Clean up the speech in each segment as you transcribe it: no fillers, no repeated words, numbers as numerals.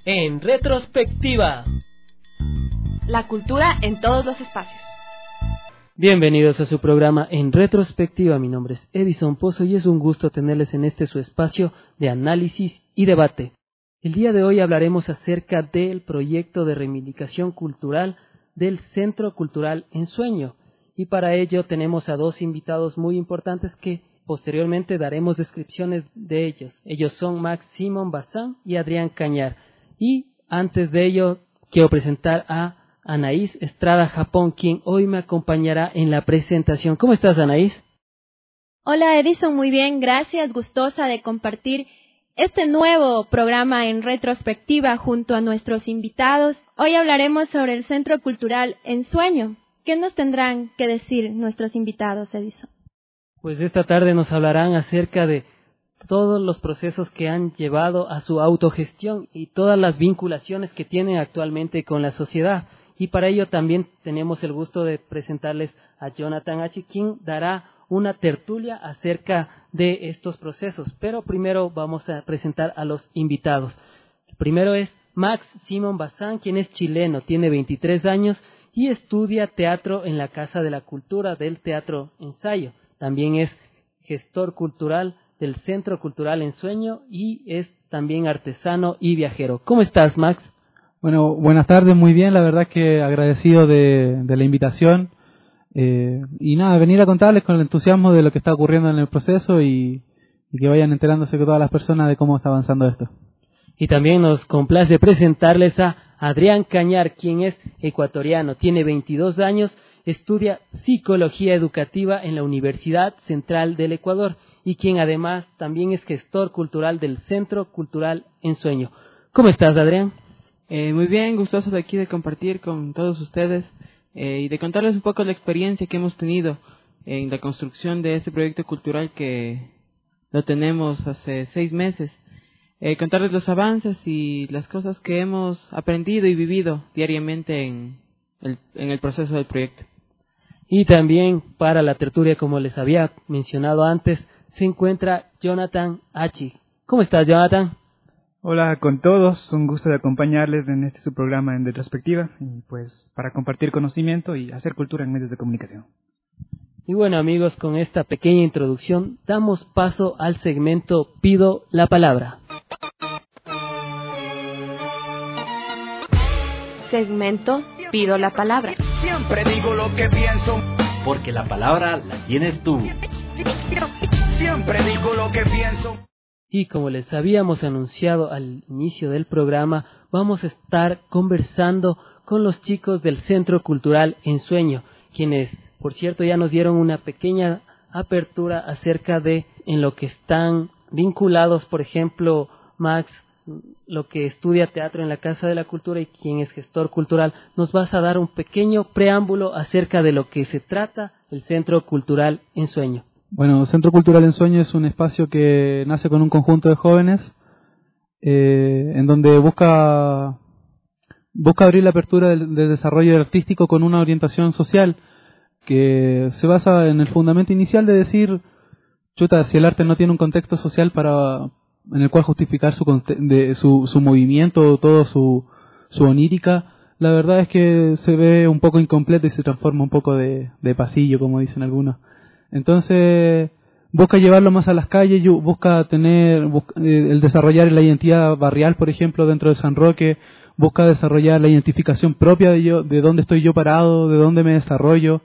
En retrospectiva. La cultura en todos los espacios. Bienvenidos a su programa En retrospectiva. Mi nombre es Edison Pozo y es un gusto tenerles en este su espacio de análisis y debate. El día de hoy hablaremos acerca del proyecto de reivindicación cultural del Centro Cultural Ensueño. Y para ello tenemos a dos invitados muy importantes que posteriormente daremos descripciones de ellos. Ellos son Max Simón Bazán y Adrián Cañar. Y antes de ello quiero presentar a Anaís Estrada Japón, quien hoy me acompañará en la presentación. ¿Cómo estás, Anaís? Hola, Edison, muy bien, gracias, gustosa de compartir este nuevo programa en retrospectiva junto a nuestros invitados. Hoy hablaremos sobre el Centro Cultural Ensueño. ¿Qué nos tendrán que decir nuestros invitados, Edison? Pues esta tarde nos hablarán acerca de todos los procesos que han llevado a su autogestión y todas las vinculaciones que tienen actualmente con la sociedad. Y para ello también tenemos el gusto de presentarles a Jonathan H., quien dará una tertulia acerca de estos procesos. Pero primero vamos a presentar a los invitados. El primero es Max Simón Bazán, quien es chileno, tiene 23 años y estudia teatro en la Casa de la Cultura del Teatro Ensayo. También es gestor cultural del Centro Cultural Ensueño y es también artesano y viajero. ¿Cómo estás, Max? Bueno, buenas tardes, muy bien, la verdad que agradecido de la invitación y nada, venir a contarles con el entusiasmo de lo que está ocurriendo en el proceso y que vayan enterándose con todas las personas de cómo está avanzando esto. Y también nos complace presentarles a Adrián Cañar, quien es ecuatoriano, tiene 22 años, estudia Psicología Educativa en la Universidad Central del Ecuador y quien además también es gestor cultural del Centro Cultural Ensueño. ¿Cómo estás, Adrián? Muy bien, gustoso de aquí de compartir con todos ustedes y de contarles un poco la experiencia que hemos tenido en la construcción de este proyecto cultural que lo tenemos hace 6 meses. Contarles los avances y las cosas que hemos aprendido y vivido diariamente en el proceso del proyecto. Y también para la tertulia, como les había mencionado antes, se encuentra Jonathan H. ¿Cómo estás, Jonathan? Hola con todos, un gusto de acompañarles en su programa en retrospectiva y pues para compartir conocimiento y hacer cultura en medios de comunicación. Y bueno, amigos, con esta pequeña introducción damos paso al segmento Pido la Palabra. Segmento Pido la Palabra. Siempre digo lo que pienso, porque la palabra la tienes tú. Siempre digo lo que pienso. Y como les habíamos anunciado al inicio del programa, vamos a estar conversando con los chicos del Centro Cultural Ensueño, quienes, por cierto, ya nos dieron una pequeña apertura acerca de en lo que están vinculados, por ejemplo, Max, lo que estudia teatro en la Casa de la Cultura y quien es gestor cultural. Nos vas a dar un pequeño preámbulo acerca de lo que se trata el Centro Cultural Ensueño. Bueno, Centro Cultural Ensueño es un espacio que nace con un conjunto de jóvenes en donde busca abrir la apertura del desarrollo artístico con una orientación social que se basa en el fundamento inicial de decir, chuta, si el arte no tiene un contexto social en el cual justificar su movimiento, todo su onírica, la verdad es que se ve un poco incompleto y se transforma un poco de pasillo, como dicen algunos. Entonces busca llevarlo más a las calles, busca el desarrollar la identidad barrial, por ejemplo, dentro de San Roque, busca desarrollar la identificación propia de dónde estoy yo parado, de dónde me desarrollo,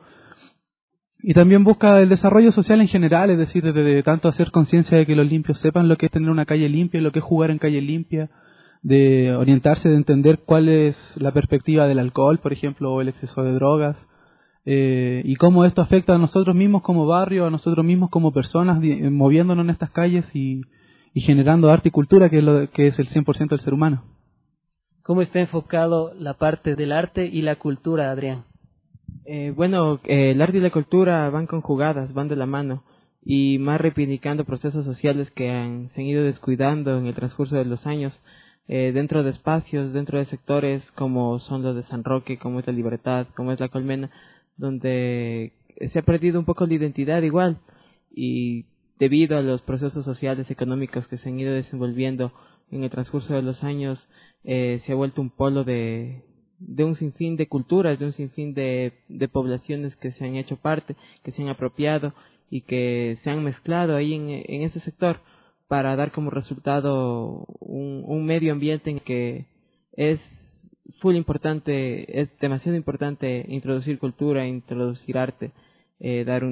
y también busca el desarrollo social en general, es decir, de tanto hacer conciencia de que los limpios sepan lo que es tener una calle limpia, lo que es jugar en calle limpia, de orientarse, de entender cuál es la perspectiva del alcohol, por ejemplo, o el exceso de drogas, y cómo esto afecta a nosotros mismos como barrio, a nosotros mismos como personas, moviéndonos en estas calles y generando arte y cultura, que es el 100% del ser humano. ¿Cómo está enfocado la parte del arte y la cultura, Adrián? El arte y la cultura van conjugadas, van de la mano, y más reivindicando procesos sociales que se han ido descuidando en el transcurso de los años, dentro de espacios, dentro de sectores como son los de San Roque, como es la Libertad, como es la Colmena, donde se ha perdido un poco la identidad igual, y debido a los procesos sociales, económicos que se han ido desenvolviendo en el transcurso de los años se ha vuelto un polo de un sinfín de culturas, de un sinfín de poblaciones que se han hecho parte, que se han apropiado y que se han mezclado ahí en ese sector para dar como resultado un medio ambiente en que es full importante, es demasiado importante introducir cultura, introducir arte, dar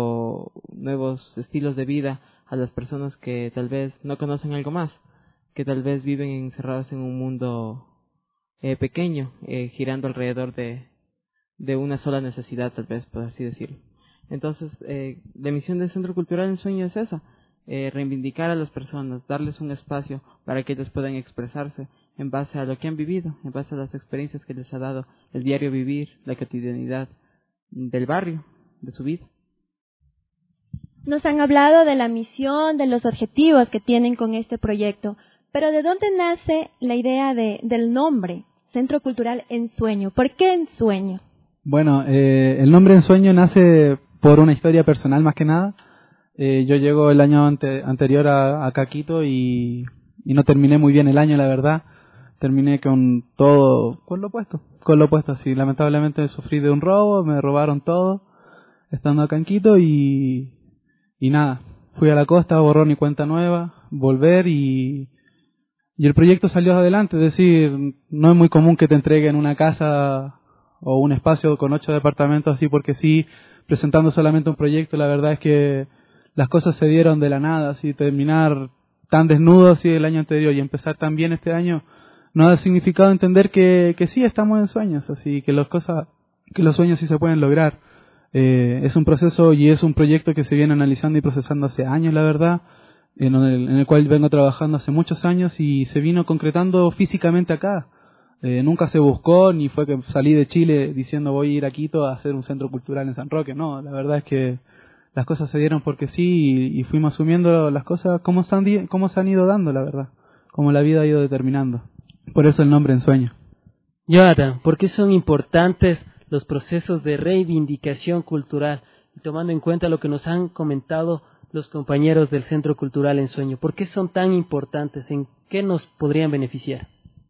nuevos estilos de vida a las personas que tal vez no conocen algo más, que tal vez viven encerradas en un mundo pequeño, girando alrededor de una sola necesidad, tal vez, por así decirlo. Entonces, la misión del Centro Cultural Ensueño es esa, reivindicar a las personas, darles un espacio para que ellos puedan expresarse en base a lo que han vivido, en base a las experiencias que les ha dado el diario vivir, la cotidianidad del barrio, de su vida. Nos han hablado de la misión, de los objetivos que tienen con este proyecto, pero ¿de dónde nace la idea del nombre, Centro Cultural Ensueño? ¿Por qué Ensueño? Bueno, el nombre Ensueño nace por una historia personal más que nada. Yo llego el año anterior acá a Quito y no terminé muy bien el año, la verdad. Terminé con lo opuesto, así. Lamentablemente sufrí de un robo, me robaron todo, estando acá en Quito y nada. Fui a la costa, borrón y cuenta nueva, volver y el proyecto salió adelante. Es decir, no es muy común que te entreguen una casa o un espacio con 8 departamentos así porque sí, presentando solamente un proyecto. La verdad es que las cosas se dieron de la nada, así terminar tan desnudo así el año anterior y empezar tan bien este año no ha significado entender que sí estamos en sueños, así que los sueños sí se pueden lograr. Es un proceso y es un proyecto que se viene analizando y procesando hace años, la verdad, en el cual vengo trabajando hace muchos años y se vino concretando físicamente acá. Nunca se buscó ni fue que salí de Chile diciendo voy a ir a Quito a hacer un centro cultural en San Roque. No, la verdad es que las cosas se dieron porque sí y fuimos asumiendo las cosas como se han ido dando, la verdad, como la vida ha ido determinando. Por eso el nombre Ensueño. Jonathan, ¿por qué son importantes los procesos de reivindicación cultural? Y tomando en cuenta lo que nos han comentado los compañeros del Centro Cultural Ensueño, ¿por qué son tan importantes? ¿En qué nos podrían beneficiar?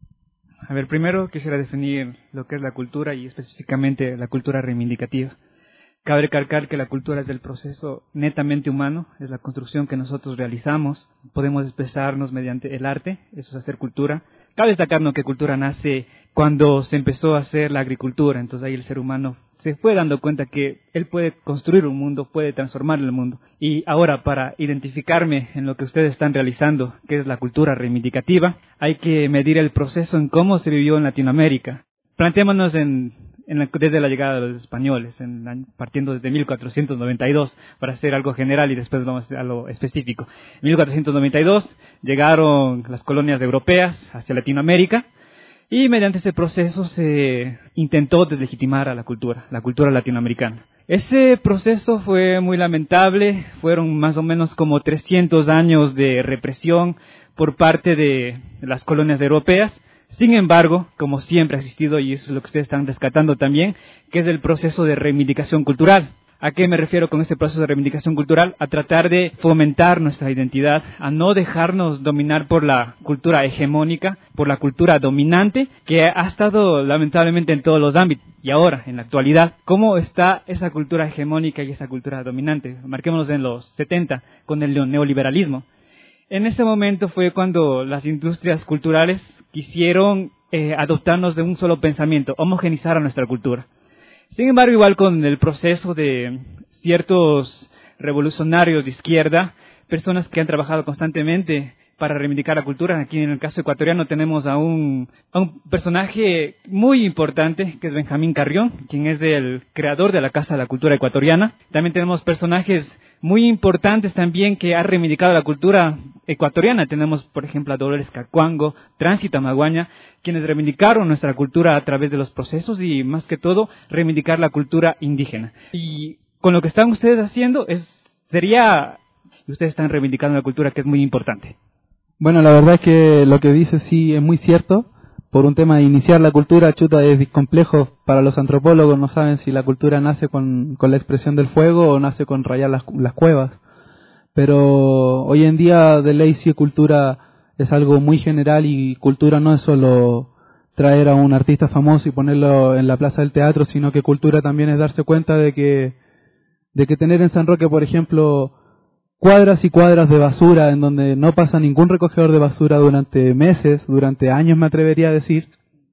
A ver, primero quisiera definir lo que es la cultura y específicamente la cultura reivindicativa. Cabe recalcar que la cultura es el proceso netamente humano, es la construcción que nosotros realizamos, podemos expresarnos mediante el arte, eso es hacer cultura. Cabe destacarnos que cultura nace cuando se empezó a hacer la agricultura, entonces ahí el ser humano se fue dando cuenta que él puede construir un mundo, puede transformar el mundo. Y ahora, para identificarme en lo que ustedes están realizando, que es la cultura reivindicativa, hay que medir el proceso en cómo se vivió en Latinoamérica. Planteémonos desde la llegada de los españoles, partiendo desde 1492, para hacer algo general y después vamos a lo específico. En 1492 llegaron las colonias europeas hacia Latinoamérica y mediante ese proceso se intentó deslegitimar a la cultura latinoamericana. Ese proceso fue muy lamentable, fueron más o menos como 300 años de represión por parte de las colonias europeas. Sin embargo, como siempre ha existido, y eso es lo que ustedes están rescatando también, que es el proceso de reivindicación cultural. ¿A qué me refiero con este proceso de reivindicación cultural? A tratar de fomentar nuestra identidad, a no dejarnos dominar por la cultura hegemónica, por la cultura dominante, que ha estado lamentablemente en todos los ámbitos. Y ahora, en la actualidad, ¿cómo está esa cultura hegemónica y esa cultura dominante? Marquémonos en los 70, con el neoliberalismo. En ese momento fue cuando las industrias culturales quisieron adoptarnos de un solo pensamiento, homogenizar a nuestra cultura. Sin embargo, igual con el proceso de ciertos revolucionarios de izquierda, personas que han trabajado constantemente para reivindicar la cultura. Aquí en el caso ecuatoriano tenemos a un personaje muy importante que es Benjamín Carrión, quien es el creador de la Casa de la Cultura Ecuatoriana. También tenemos personajes muy importantes también que han reivindicado la cultura ecuatoriana. Tenemos, por ejemplo, a Dolores Cacuango, Tránsito Amaguaña, quienes reivindicaron nuestra cultura a través de los procesos y, más que todo, reivindicar la cultura indígena. Y con lo que están ustedes haciendo, ustedes están reivindicando la cultura, que es muy importante. Bueno, la verdad es que lo que dice sí es muy cierto. Por un tema de iniciar la cultura, es complejo para los antropólogos. No saben si la cultura nace con la expresión del fuego o nace con rayar las cuevas. Pero hoy en día de ley sí cultura es algo muy general, y cultura no es solo traer a un artista famoso y ponerlo en la plaza del teatro, sino que cultura también es darse cuenta de que tener en San Roque, por ejemplo, cuadras y cuadras de basura en donde no pasa ningún recogedor de basura durante meses, durante años me atrevería a decir,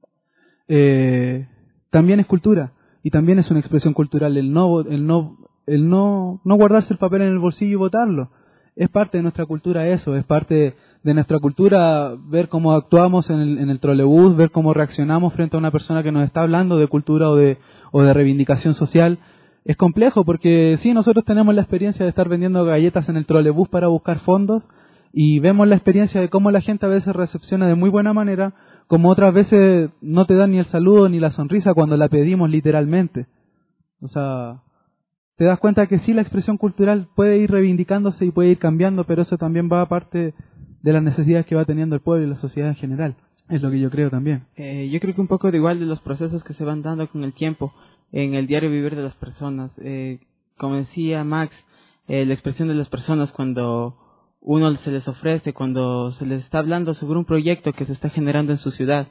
también es cultura, y también es una expresión cultural el no guardarse el papel en el bolsillo y botarlo. Es parte de nuestra cultura eso, es parte de nuestra cultura ver cómo actuamos en el trolebús, ver cómo reaccionamos frente a una persona que nos está hablando de cultura o de reivindicación social. Es complejo porque sí, nosotros tenemos la experiencia de estar vendiendo galletas en el trolebús para buscar fondos, y vemos la experiencia de cómo la gente a veces recepciona de muy buena manera, como otras veces no te dan ni el saludo ni la sonrisa cuando la pedimos literalmente. O sea, te das cuenta que sí, la expresión cultural puede ir reivindicándose y puede ir cambiando, pero eso también va aparte de las necesidades que va teniendo el pueblo y la sociedad en general. Es lo que yo creo también. Yo creo que un poco de igual de los procesos que se van dando con el tiempo en el diario vivir de las personas. Como decía Max, la expresión de las personas cuando uno se les ofrece, cuando se les está hablando sobre un proyecto que se está generando en su ciudad.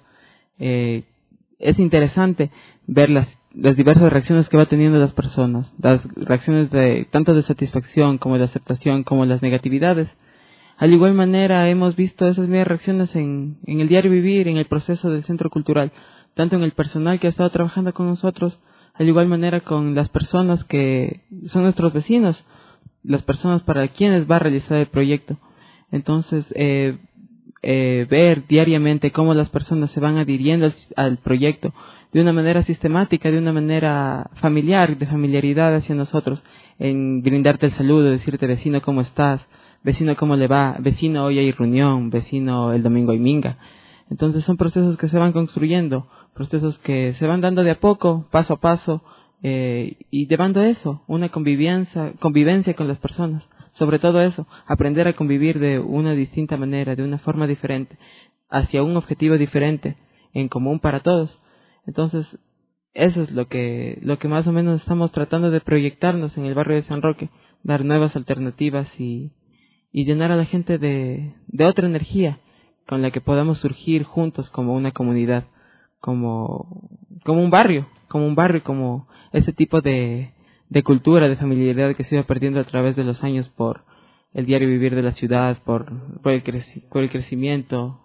Es interesante ver las diversas reacciones que va teniendo las personas, las reacciones tanto de satisfacción como de aceptación, como las negatividades. Al igual manera hemos visto esas mismas reacciones en el diario vivir, en el proceso del centro cultural, tanto en el personal que ha estado trabajando con nosotros, al igual manera con las personas que son nuestros vecinos, las personas para quienes va a realizar el proyecto. Entonces, ver diariamente cómo las personas se van adhiriendo al proyecto de una manera sistemática, de una manera familiar, de familiaridad hacia nosotros, en brindarte el saludo, decirte vecino ¿cómo estás?, vecino ¿cómo le va?, vecino hoy hay reunión, vecino el domingo hay minga. Entonces son procesos que se van construyendo, procesos que se van dando de a poco, paso a paso, y llevando eso, una convivencia con las personas. Sobre todo eso, aprender a convivir de una distinta manera, de una forma diferente, hacia un objetivo diferente, en común para todos. Entonces, eso es lo que más o menos estamos tratando de proyectarnos en el barrio de San Roque, dar nuevas alternativas y llenar a la gente de otra energía con la que podamos surgir juntos como una comunidad, como un barrio, como ese tipo de cultura, de familiaridad que se iba perdiendo a través de los años por el diario vivir de la ciudad, por el crecimiento,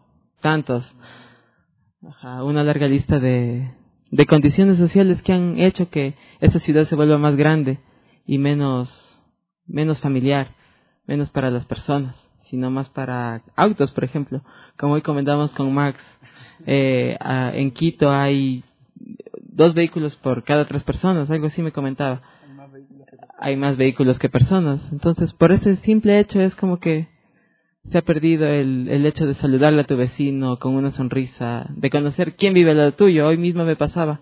una larga lista de condiciones sociales que han hecho que esta ciudad se vuelva más grande y menos familiar, menos para las personas, sino más para autos, por ejemplo. Como hoy comentamos con Max, en Quito hay 2 vehículos por cada 3 personas, algo así me comentaba. Hay más vehículos que personas. Entonces, por ese simple hecho es como que se ha perdido el hecho de saludarle a tu vecino con una sonrisa, de conocer quién vive al lado tuyo. Hoy mismo me pasaba.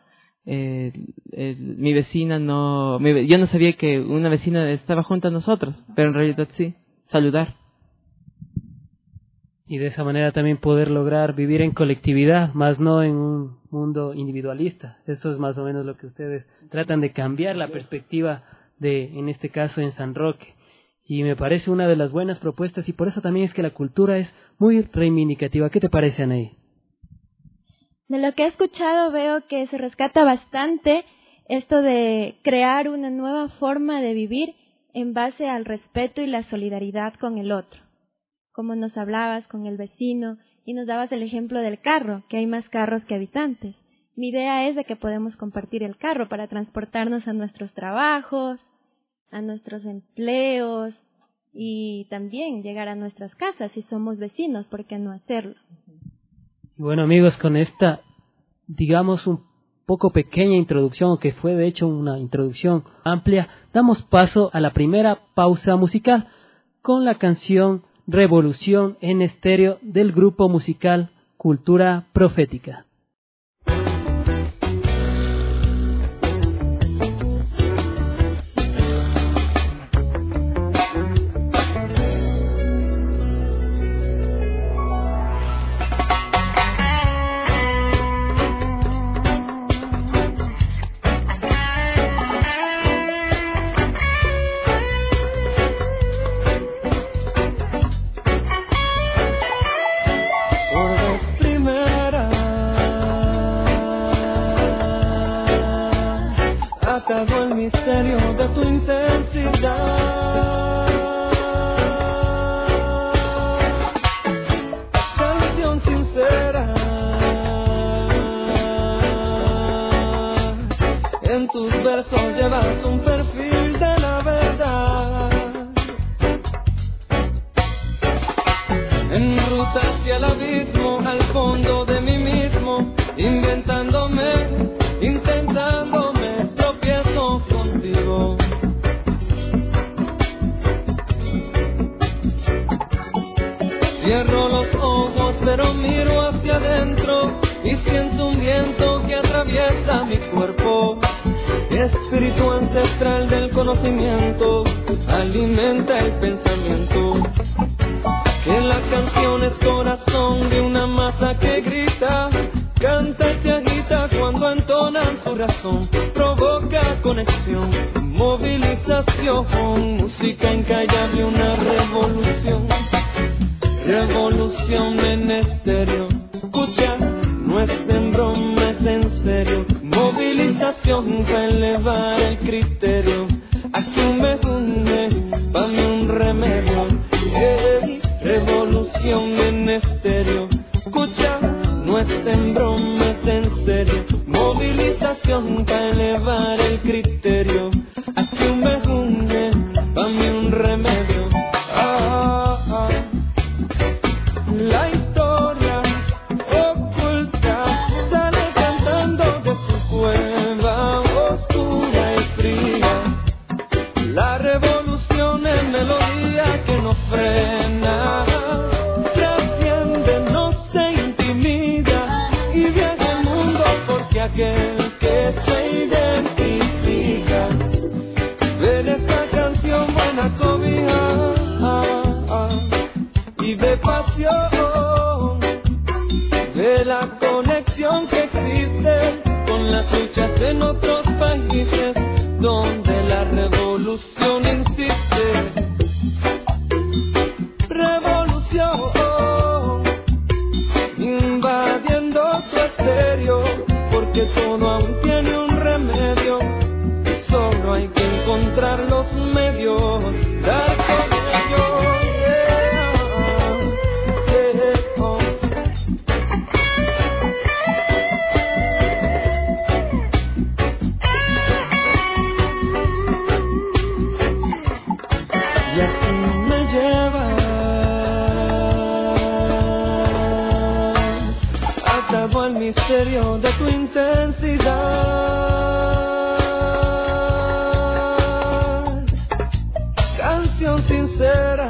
Mi vecina yo no sabía que una vecina estaba junto a nosotros, pero en realidad sí, saludar. Y de esa manera también poder lograr vivir en colectividad, más no en un mundo individualista. Eso es más o menos lo que ustedes tratan de cambiar la perspectiva en este caso en San Roque. Y me parece una de las buenas propuestas, y por eso también es que la cultura es muy reivindicativa. ¿Qué te parece, Anaí? De lo que he escuchado veo que se rescata bastante esto de crear una nueva forma de vivir en base al respeto y la solidaridad con el otro. Como nos hablabas con el vecino y nos dabas el ejemplo del carro, que hay más carros que habitantes. Mi idea es de que podemos compartir el carro para transportarnos a nuestros trabajos, a nuestros empleos y también llegar a nuestras casas. Si somos vecinos, ¿por qué no hacerlo? Y bueno, amigos, con esta, digamos, un poco pequeña introducción, que fue de hecho una introducción amplia, damos paso a la primera pausa musical con la canción Revolución en Estéreo del grupo musical Cultura Profética. atado al misterio de tu intensidad. Canción sincera, en tus versos llevas un perfil de la verdad. En ruta hacia el abismo, al fondo de mí mismo, inventándome, intentándome, tropiezo contigo. Cierro los ojos pero miro hacia adentro y siento un viento que atraviesa mi cuerpo. Espíritu ancestral del conocimiento alimenta el pensamiento. Que la canción es corazón de una masa que grita, canta y se agita cuando entonan su razón. Provoca conexión, movilización, música incallable, una revolución. Revolución en estéreo, escucha, no es en broma, es en serio. Movilización para elevar el criterio. Aquí me hunde, dame un remedio. Revolución en estéreo, escucha, no es en broma, es en serio. Movilización para elevar el criterio. Aquí me hunde, dame un remedio. La historia oculta sale cantando de su cueva oscura y fría. La revolución es melodía que nos frena, trasciende, no se intimida y viaja el mundo porque aquel que se identifica ve en esta canción buena cobija y de pasión, de la conexión que existe con las luchas en otros países donde la revolución insiste. Revolución invadiendo tu estéreo, porque todo aún tiene un remedio, solo hay que encontrar los medios, dar con ellos. Y así me lleva, atado al misterio de tu intensidad. Canción sincera,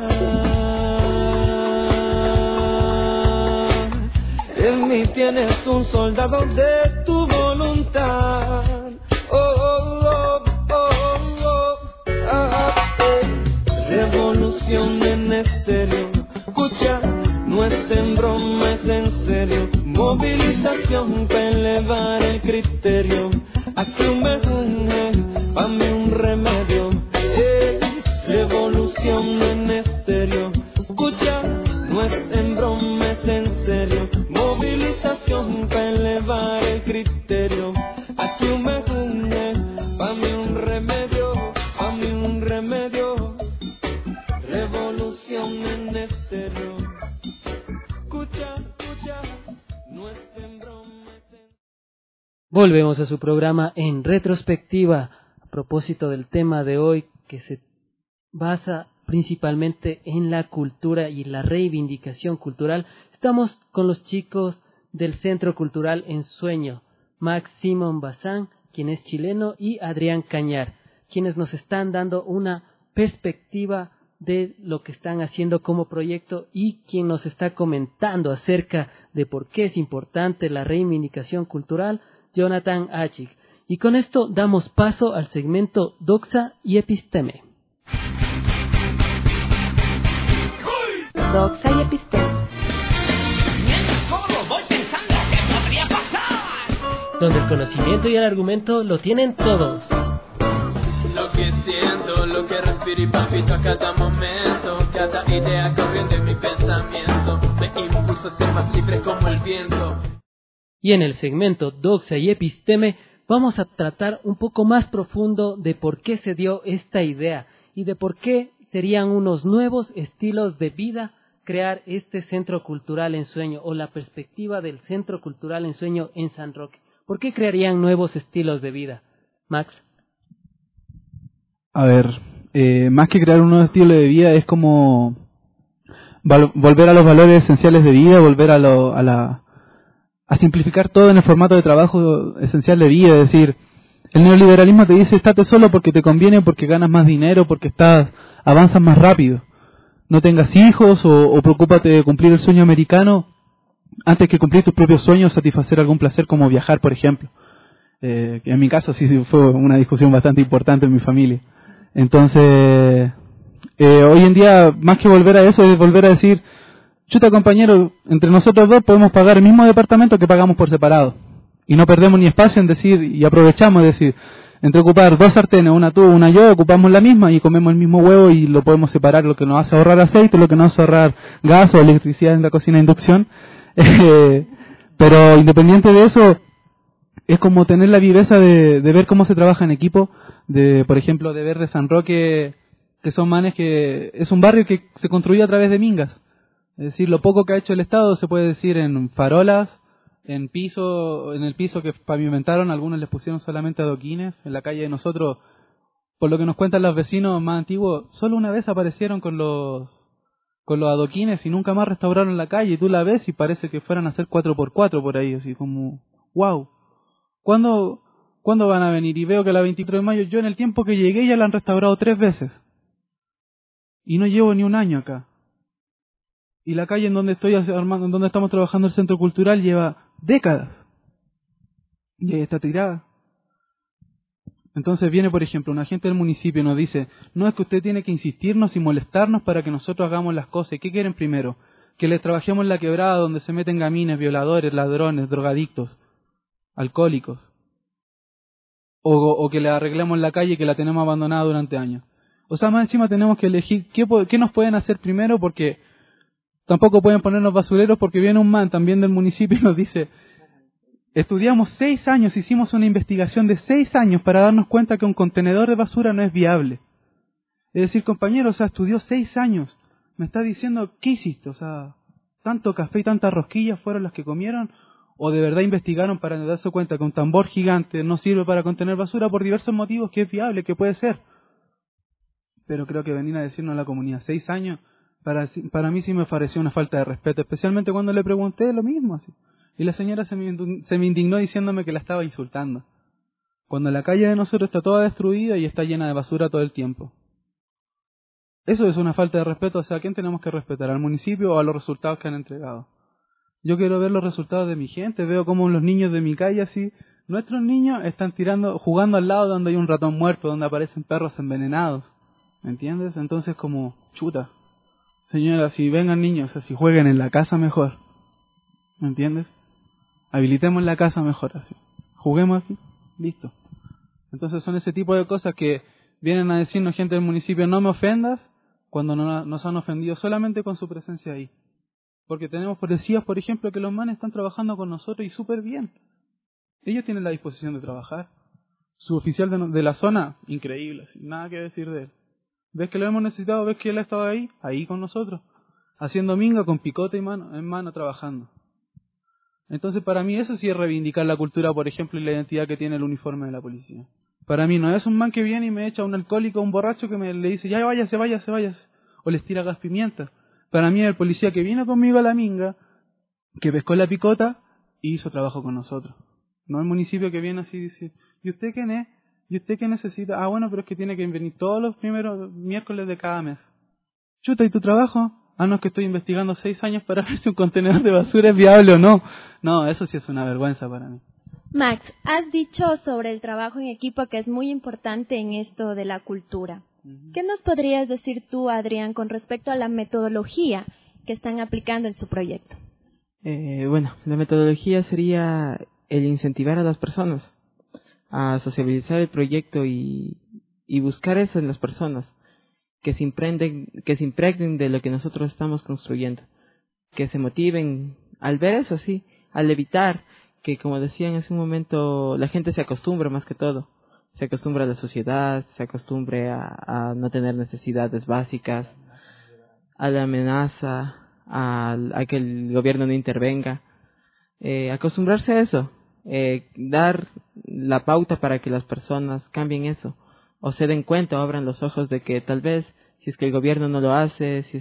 en mí tienes un soldado de tu voluntad. Revolución en estéreo, escucha, no es en broma, es en serio. Movilización para elevar el criterio. Aquí me une, dame un remedio. Revolución en estéreo, escucha, no es en broma, es en serio. Movilización para elevar el criterio. Aquí me une, dame un remedio, dame un remedio. Revolución en estéreo, escucha, escucha, no es en broma, es en... Volvemos a su programa en retrospectiva, a propósito del tema de hoy que se basa principalmente en la cultura y la reivindicación cultural. Estamos con los chicos del Centro Cultural Ensueño, Max Simón Bazán, quien es chileno, y Adrián Cañar, quienes nos están dando una perspectiva de lo que están haciendo como proyecto y quien nos está comentando acerca de por qué es importante la reivindicación cultural, Jonathan Achik. Y con esto damos paso al segmento Doxa y Episteme. Doxa y Episteme. Voy pensando qué podría pasar. Donde el conocimiento y el argumento lo tienen todos. Lo que siento, lo que respiro y palpito a cada momento. Cada idea corriendo en mi pensamiento me impulsa a ser más libre como el viento. Y en el segmento Doxa y Episteme vamos a tratar un poco más profundo de por qué se dio esta idea y de por qué serían unos nuevos estilos de vida crear este Centro Cultural Ensueño o la perspectiva del Centro Cultural Ensueño en San Roque. ¿Por qué crearían nuevos estilos de vida? Max. A ver, más que crear un nuevo estilo de vida es como volver a los valores esenciales de vida, volver a simplificar todo en el formato de trabajo esencial de vida. Es decir, el neoliberalismo te dice estate solo porque te conviene, porque ganas más dinero, porque avanzas más rápido. No tengas hijos o preocúpate de cumplir el sueño americano antes que cumplir tus propios sueños, satisfacer algún placer como viajar, por ejemplo. Que en mi caso sí fue una discusión bastante importante en mi familia. Entonces, hoy en día, más que volver a eso, es volver a decir, chuta compañero, entre nosotros dos podemos pagar el mismo departamento que pagamos por separado. Y no perdemos ni espacio en decir, y aprovechamos de decir, entre ocupar 2 sartenes, una tú, una yo, ocupamos la misma y comemos el mismo huevo y lo podemos separar, lo que nos hace ahorrar aceite, lo que nos hace ahorrar gas o electricidad en la cocina de inducción. Pero independiente de eso, es como tener la viveza de ver cómo se trabaja en equipo, por ejemplo, de ver de San Roque, que son manes que es un barrio que se construyó a través de mingas. Es decir, lo poco que ha hecho el Estado se puede decir en farolas, en el piso que pavimentaron, algunos les pusieron solamente adoquines. En la calle de nosotros, por lo que nos cuentan los vecinos más antiguos, solo una vez aparecieron con los adoquines y nunca más restauraron la calle. Y tú la ves y parece que fueran a hacer 4x4 por ahí, así como, wow. ¿Cuándo van a venir? Y veo que la 23 de mayo, yo en el tiempo que llegué ya la han restaurado 3 veces. Y no llevo ni un año acá. Y la calle en donde estoy armando, en donde estamos trabajando el centro cultural lleva décadas. Y ahí está tirada. Entonces viene, por ejemplo, un agente del municipio y nos dice, no, es que usted tiene que insistirnos y molestarnos para que nosotros hagamos las cosas. ¿Y qué quieren primero? Que les trabajemos en la quebrada donde se meten gamines, violadores, ladrones, drogadictos, alcohólicos. O que le arreglemos la calle que la tenemos abandonada durante años. O sea, más encima tenemos que elegir qué nos pueden hacer primero, porque tampoco pueden ponernos basureros, porque viene un man también del municipio y nos dice, estudiamos 6 años, hicimos una investigación de 6 años para darnos cuenta que un contenedor de basura no es viable. Es decir, compañero, o sea, estudió 6 años. Me está diciendo, ¿qué hiciste? O sea, ¿tanto café y tantas rosquillas fueron las que comieron? ¿O de verdad investigaron para darse cuenta que un tambor gigante no sirve para contener basura por diversos motivos, que es viable, que puede ser? Pero creo que venir a decirnos a la comunidad 6 años, para mí sí me pareció una falta de respeto, especialmente cuando le pregunté lo mismo. Así. Y la señora se me indignó diciéndome que la estaba insultando. Cuando la calle de nosotros está toda destruida y está llena de basura todo el tiempo. Eso es una falta de respeto. O sea, ¿a quién tenemos que respetar? ¿Al municipio o a los resultados que han entregado? Yo quiero ver los resultados de mi gente. Veo cómo los niños de mi calle, así, nuestros niños están jugando al lado donde hay un ratón muerto, donde aparecen perros envenenados. ¿Me entiendes? Entonces como, chuta. Señora, si vengan niños, así jueguen en la casa mejor. ¿Me entiendes? Habilitemos la casa mejor, así. Juguemos aquí, listo. Entonces son ese tipo de cosas que vienen a decirnos gente del municipio, no me ofendas, cuando nos han ofendido solamente con su presencia ahí. Porque tenemos policías, por ejemplo, que los manes están trabajando con nosotros y súper bien. Ellos tienen la disposición de trabajar. Su oficial de la zona, increíble, así, nada que decir de él. ¿Ves que lo hemos necesitado? ¿Ves que él ha estado ahí con nosotros? Haciendo minga con picote en mano trabajando. Entonces para mí eso sí es reivindicar la cultura, por ejemplo, y la identidad que tiene el uniforme de la policía. Para mí no es un man que viene y me echa un alcohólico, un borracho que le dice, ya váyase, o les tira gas pimienta. Para mí es el policía que vino conmigo a la minga, que pescó la picota y hizo trabajo con nosotros. No el municipio que viene así y dice, ¿y usted quién es? ¿Y usted qué necesita? Ah, bueno, pero es que tiene que venir todos los primeros miércoles de cada mes. Chuta, ¿y tu trabajo? Ah, no, es que estoy investigando 6 años para ver si un contenedor de basura es viable o no. No, eso sí es una vergüenza para mí. Max, has dicho sobre el trabajo en equipo que es muy importante en esto de la cultura. ¿Qué nos podrías decir tú, Adrián, con respecto a la metodología que están aplicando en su proyecto? Bueno, la metodología sería el incentivar a las personas a sociabilizar el proyecto y buscar eso en las personas, que se impregnen de lo que nosotros estamos construyendo, que se motiven al ver eso, sí, al evitar que, como decía en ese momento, la gente se acostumbra más que todo. Se acostumbra a la sociedad, se acostumbre a no tener necesidades básicas, a la amenaza, a que el gobierno no intervenga. Acostumbrarse a eso, dar la pauta para que las personas cambien eso, o se den cuenta o abran los ojos de que tal vez, si es que el gobierno no lo hace, si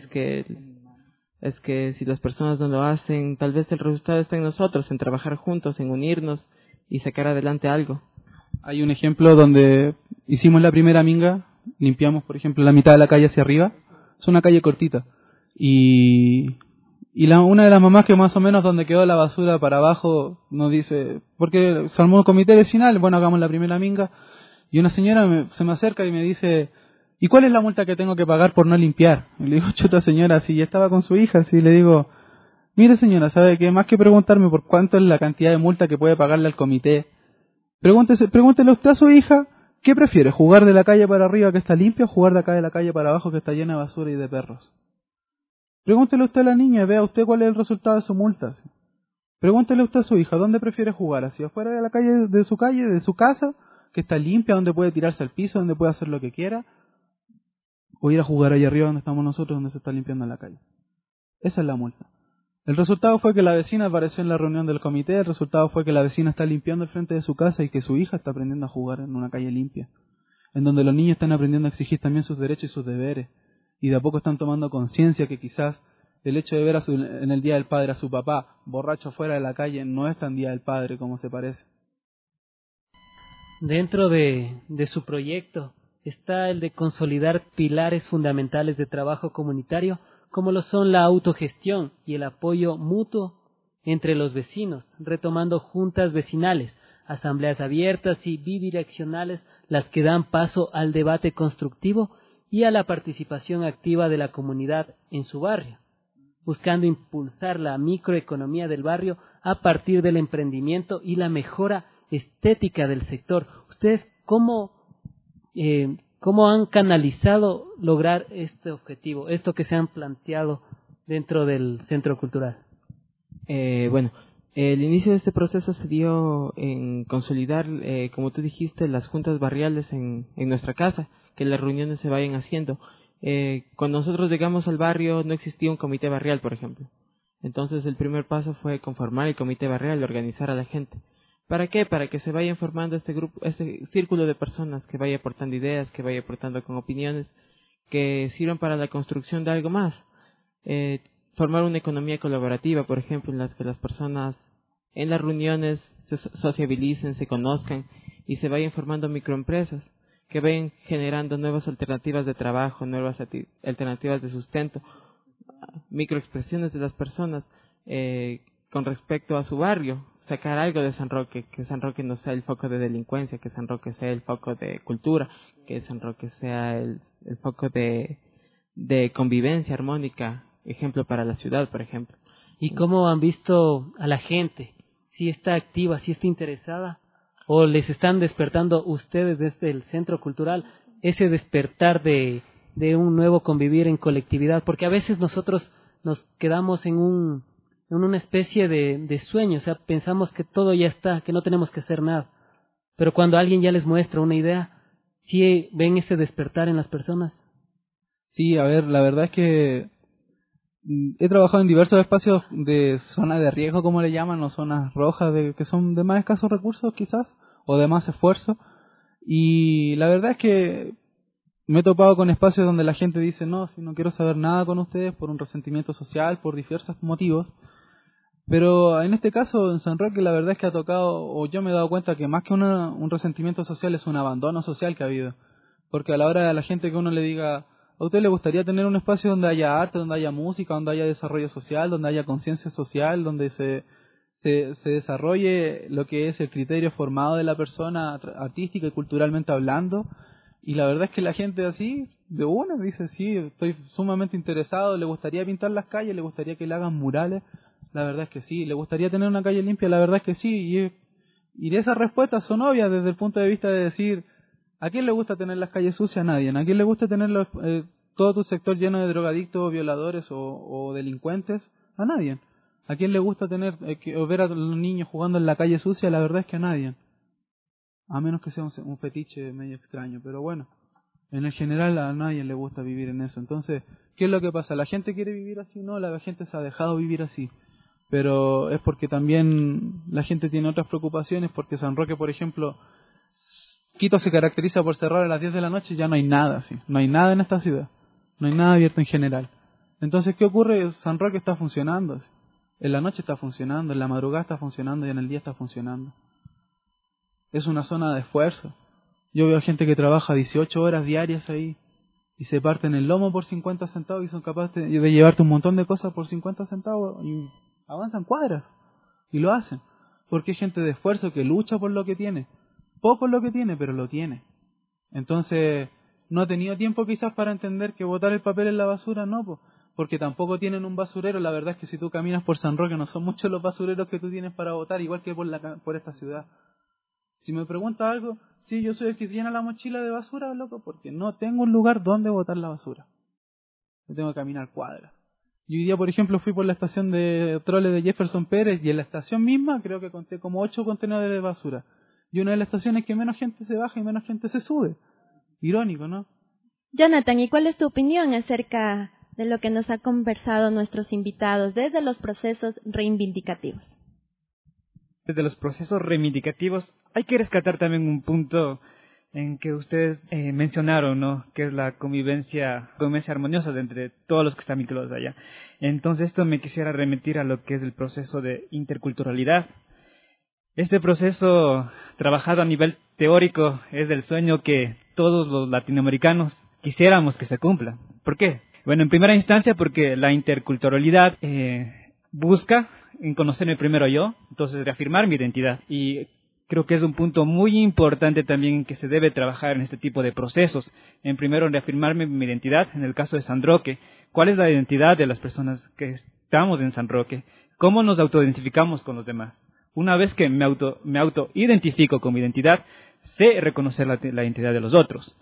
las personas no lo hacen, tal vez el resultado está en nosotros, en trabajar juntos, en unirnos y sacar adelante algo. Hay un ejemplo donde hicimos la primera minga, limpiamos, por ejemplo, la mitad de la calle hacia arriba. Es una calle cortita. Y una de las mamás que más o menos donde quedó la basura para abajo nos dice, porque se armó un comité vecinal, bueno, hagamos la primera minga. Y una señora se me acerca y me dice, ¿y cuál es la multa que tengo que pagar por no limpiar? Y le digo, chuta señora, si ya estaba con su hija, si le digo, mire señora, ¿sabe qué? Más que preguntarme por cuánto es la cantidad de multa que puede pagarle al comité, pregúntele usted a su hija, ¿qué prefiere? ¿Jugar de la calle para arriba que está limpia o jugar de acá de la calle para abajo que está llena de basura y de perros? Pregúntele usted a la niña y vea usted cuál es el resultado de su multa. ¿Sí? Pregúntele usted a su hija, ¿dónde prefiere jugar? ¿Hacia afuera de la calle, de su casa, que está limpia, donde puede tirarse al piso, donde puede hacer lo que quiera? ¿O ir a jugar ahí arriba donde estamos nosotros, donde se está limpiando la calle? Esa es la multa. El resultado fue que la vecina apareció en la reunión del comité, el resultado fue que la vecina está limpiando el frente de su casa y que su hija está aprendiendo a jugar en una calle limpia, en donde los niños están aprendiendo a exigir también sus derechos y sus deberes, y de a poco están tomando conciencia que quizás el hecho de ver en el Día del Padre a su papá borracho fuera de la calle no es tan Día del Padre como se parece. Dentro de su proyecto está el de consolidar pilares fundamentales de trabajo comunitario, como lo son la autogestión y el apoyo mutuo entre los vecinos, retomando juntas vecinales, asambleas abiertas y bidireccionales, las que dan paso al debate constructivo y a la participación activa de la comunidad en su barrio, buscando impulsar la microeconomía del barrio a partir del emprendimiento y la mejora estética del sector. ¿Ustedes cómo han canalizado lograr este objetivo, esto que se han planteado dentro del Centro Cultural? Bueno, el inicio de este proceso se dio en consolidar, como tú dijiste, las juntas barriales en nuestra casa, que las reuniones se vayan haciendo. Cuando nosotros llegamos al barrio no existía un comité barrial, por ejemplo. Entonces el primer paso fue conformar el comité barrial y organizar a la gente. ¿Para qué? Para que se vayan formando este grupo, este círculo de personas que vaya aportando ideas, que vaya aportando con opiniones, que sirvan para la construcción de algo más. Formar una economía colaborativa, por ejemplo, en las que las personas en las reuniones se sociabilicen, se conozcan y se vayan formando microempresas, que vayan generando nuevas alternativas de trabajo, nuevas alternativas de sustento, microexpresiones de las personas con respecto a su barrio, sacar algo de San Roque, que San Roque no sea el foco de delincuencia, que San Roque sea el foco de cultura, que San Roque sea el foco de convivencia armónica, ejemplo para la ciudad, por ejemplo. ¿Y cómo han visto a la gente? ¿Si está activa, si está interesada? ¿O les están despertando ustedes desde el Centro Cultural ese despertar de un nuevo convivir en colectividad? Porque a veces nosotros nos quedamos en una especie de sueño, o sea, pensamos que todo ya está, que no tenemos que hacer nada. Pero cuando alguien ya les muestra una idea, ¿sí ven ese despertar en las personas? Sí, a ver, la verdad es que he trabajado en diversos espacios de zonas de riesgo, como le llaman, o zonas rojas, que son de más escasos recursos quizás, o de más esfuerzo. Y la verdad es que me he topado con espacios donde la gente dice, no, si no quiero saber nada con ustedes por un resentimiento social, por diversos motivos. Pero en este caso, en San Roque, la verdad es que ha tocado, o yo me he dado cuenta que más que un resentimiento social es un abandono social que ha habido. Porque a la hora de la gente que uno le diga, ¿a usted le gustaría tener un espacio donde haya arte, donde haya música, donde haya desarrollo social, donde haya conciencia social, donde se desarrolle lo que es el criterio formado de la persona artística y culturalmente hablando? Y la verdad es que la gente así, de una, dice, sí, estoy sumamente interesado, le gustaría pintar las calles, le gustaría que le hagan murales, la verdad es que sí, le gustaría tener una calle limpia, la verdad es que sí, y esas respuestas son obvias desde el punto de vista de decir, ¿a quién le gusta tener las calles sucias? A nadie. ¿A quién le gusta tener todo tu sector lleno de drogadictos, violadores o delincuentes? A nadie. ¿A quién le gusta ver a los niños jugando en la calle sucia? La verdad es que a nadie. A menos que sea un fetiche medio extraño, pero bueno, en el general a nadie le gusta vivir en eso. Entonces, ¿qué es lo que pasa? ¿La gente quiere vivir así? No, la gente se ha dejado vivir así. Pero es porque también la gente tiene otras preocupaciones, porque San Roque, por ejemplo, Quito se caracteriza por cerrar a las 10 de la noche y ya no hay nada, ¿sí? No hay nada en esta ciudad, no hay nada abierto en general. Entonces, ¿qué ocurre? San Roque está funcionando, ¿sí? En la noche está funcionando, en la madrugada está funcionando y en el día está funcionando. Es una zona de esfuerzo. Yo veo gente que trabaja 18 horas diarias ahí y se parten el lomo por 50 centavos y son capaces de llevarte un montón de cosas por 50 centavos y avanzan cuadras y lo hacen. Porque es gente de esfuerzo que lucha por lo que tiene. Poco lo que tiene, pero lo tiene. Entonces, no ha tenido tiempo quizás para entender que botar el papel en la basura no, porque tampoco tienen un basurero. La verdad es que si tú caminas por San Roque no son muchos los basureros que tú tienes para botar, igual que por esta ciudad. Si me preguntas algo, sí, yo soy el que llena la mochila de basura, loco, porque no tengo un lugar donde botar la basura. Yo tengo que caminar cuadras. Y hoy día, por ejemplo, fui por la estación de trole de Jefferson Pérez y en la estación misma creo que conté como 8 contenedores de basura. Y una de las estaciones que menos gente se baja y menos gente se sube. Irónico, ¿no? Jonathan, ¿y cuál es tu opinión acerca de lo que nos ha conversado nuestros invitados desde los procesos reivindicativos? Desde los procesos reivindicativos hay que rescatar también un punto en que ustedes mencionaron, ¿no? Que es la convivencia armoniosa entre todos los que están vinculados allá. Entonces esto me quisiera remitir a lo que es el proceso de interculturalidad. Este proceso trabajado a nivel teórico es el sueño que todos los latinoamericanos quisiéramos que se cumpla. ¿Por qué? Bueno, en primera instancia porque la interculturalidad busca en conocerme primero yo, entonces reafirmar mi identidad. Y creo que es un punto muy importante también que se debe trabajar en este tipo de procesos. En primero, reafirmar mi identidad, en el caso de San Roque. ¿Cuál es la identidad de las personas que estamos en San Roque? ¿Cómo nos autoidentificamos con los demás? Una vez que me autoidentifico con mi identidad, sé reconocer la identidad de los otros.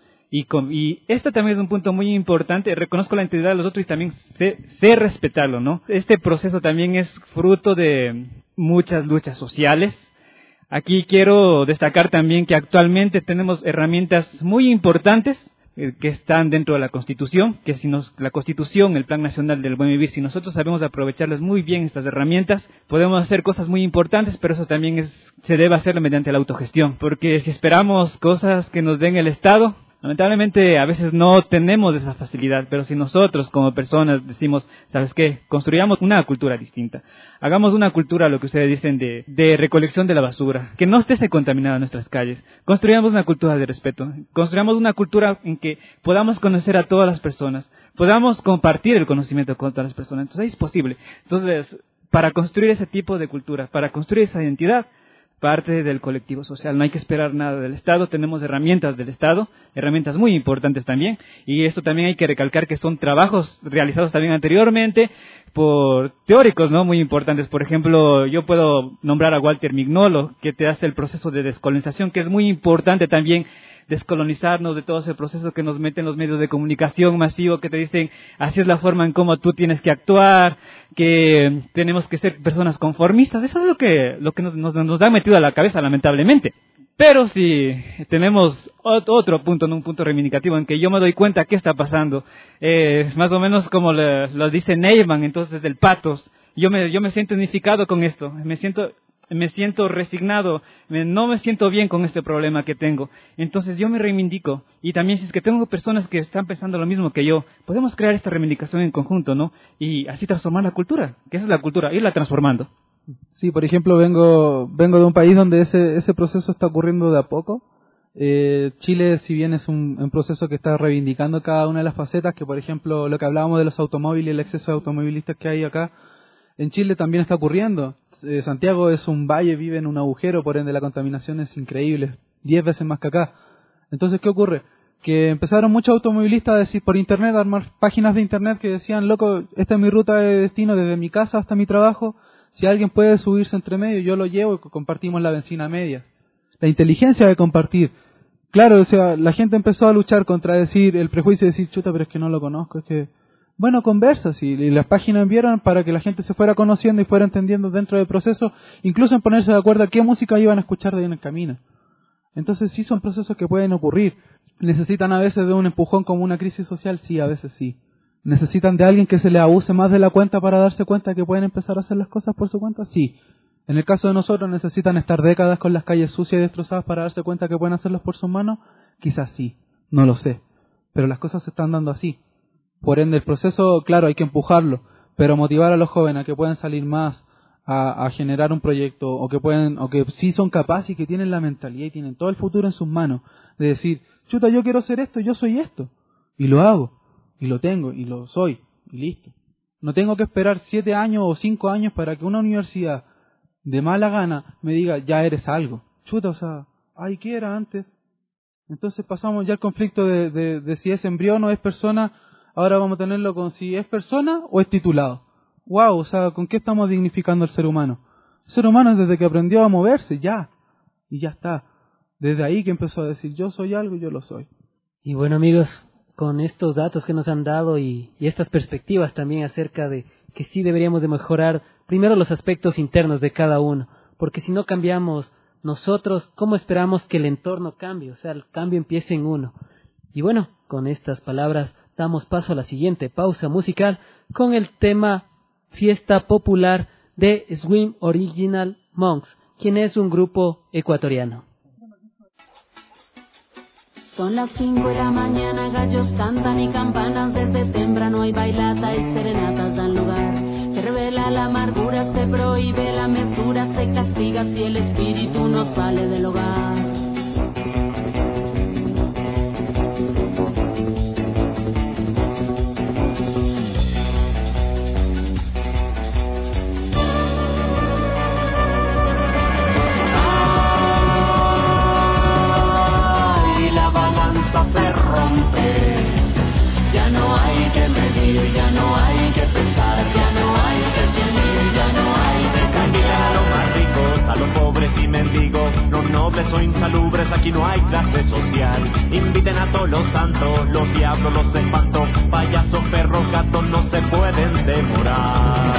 Y esto también es un punto muy importante. Reconozco la identidad de los otros y también sé respetarlo, ¿no? Este proceso también es fruto de muchas luchas sociales. Aquí quiero destacar también que actualmente tenemos herramientas muy importantes que están dentro de la Constitución, que la Constitución, el Plan Nacional del Buen Vivir, si nosotros sabemos aprovecharlas muy bien estas herramientas, podemos hacer cosas muy importantes, pero eso también se debe hacer mediante la autogestión, porque si esperamos cosas que nos den el Estado, lamentablemente a veces no tenemos esa facilidad, pero si nosotros como personas decimos, ¿sabes qué? Construyamos una cultura distinta. Hagamos una cultura, lo que ustedes dicen, de recolección de la basura, que no esté contaminada en nuestras calles. Construyamos una cultura de respeto. Construyamos una cultura en que podamos conocer a todas las personas, podamos compartir el conocimiento con todas las personas. Entonces es posible. Entonces, para construir ese tipo de cultura, para construir esa identidad, parte del colectivo social. No hay que esperar nada del Estado. Tenemos herramientas del Estado, herramientas muy importantes también. Y esto también hay que recalcar que son trabajos realizados también anteriormente por teóricos, ¿no? Muy importantes. Por ejemplo, yo puedo nombrar a Walter Mignolo, que te hace el proceso de descolonización, que es muy importante también descolonizarnos de todo ese proceso que nos meten los medios de comunicación masivo, que te dicen así es la forma en cómo tú tienes que actuar, que tenemos que ser personas conformistas. Eso es lo que nos ha metido a la cabeza, lamentablemente. Pero si tenemos otro punto, un punto reivindicativo en que yo me doy cuenta qué está pasando, más o menos como lo dice Neyman, entonces del patos, yo me siento unificado con esto, me siento resignado, no me siento bien con este problema que tengo. Entonces yo me reivindico. Y también si es que tengo personas que están pensando lo mismo que yo, podemos crear esta reivindicación en conjunto, ¿no? Y así transformar la cultura, que esa es la cultura, irla transformando. Sí, por ejemplo, vengo de un país donde ese proceso está ocurriendo de a poco. Chile, si bien es un proceso que está reivindicando cada una de las facetas, que por ejemplo lo que hablábamos de los automóviles y el exceso de automovilistas que hay acá, en Chile también está ocurriendo. Santiago es un valle, vive en un agujero, por ende la contaminación es increíble, 10 veces más que acá. Entonces, ¿qué ocurre? Que empezaron muchos automovilistas a decir por internet, a armar páginas de internet que decían, loco, esta es mi ruta de destino desde mi casa hasta mi trabajo, si alguien puede subirse entre medio, yo lo llevo y compartimos la benzina media. La inteligencia de compartir. Claro, o sea, la gente empezó a luchar contra decir el prejuicio de decir, chuta, pero es que no lo conozco, es que Bueno, conversas y las páginas enviaron para que la gente se fuera conociendo y fuera entendiendo dentro del proceso, incluso en ponerse de acuerdo a qué música iban a escuchar de ahí en el camino. Entonces sí son procesos que pueden ocurrir. ¿Necesitan a veces de un empujón como una crisis social? Sí, a veces sí. ¿Necesitan de alguien que se les abuse más de la cuenta para darse cuenta que pueden empezar a hacer las cosas por su cuenta? Sí. En el caso de nosotros, ¿necesitan estar décadas con las calles sucias y destrozadas para darse cuenta que pueden hacerlos por sus manos? Quizás sí, no lo sé. Pero las cosas se están dando así. Por ende, el proceso, claro, hay que empujarlo, pero motivar a los jóvenes a que puedan salir más, a generar un proyecto, o que sí son capaces y que tienen la mentalidad y tienen todo el futuro en sus manos, de decir, chuta, yo quiero ser esto, yo soy esto, y lo hago, y lo tengo, y lo soy, y listo. No tengo que esperar 7 años o 5 años para que una universidad de mala gana me diga, ya eres algo. Chuta, o sea, ay, ¿qué era antes? Entonces pasamos ya al conflicto de si es embrión o es persona. Ahora vamos a tenerlo con si es persona o es titulado. Wow, o sea, ¿con qué estamos dignificando al ser humano? El ser humano es desde que aprendió a moverse, ya. Y ya está. Desde ahí que empezó a decir, yo soy algo y yo lo soy. Y bueno, amigos, con estos datos que nos han dado y estas perspectivas también acerca de que sí deberíamos de mejorar primero los aspectos internos de cada uno. Porque si no cambiamos nosotros, ¿cómo esperamos que el entorno cambie? O sea, el cambio empiece en uno. Y bueno, con estas palabras damos paso a la siguiente pausa musical con el tema Fiesta Popular de Swim Original Monks, quien es un grupo ecuatoriano. Son las 5 de la mañana, gallos cantan y campanas desde temprano hay bailata y serenatas dan lugar. Se revela la amargura, se prohíbe la mesura, se castiga si el espíritu no sale del hogar. Se rompe, ya no hay que medir, ya no hay que pensar, ya no hay que sentir, ya no hay que cambiar. A los más ricos, a los pobres y mendigos, los nobles o insalubres, aquí no hay clase social. Inviten a todos los santos, los diablos, los espantos, payasos, perros, gatos, no se pueden demorar.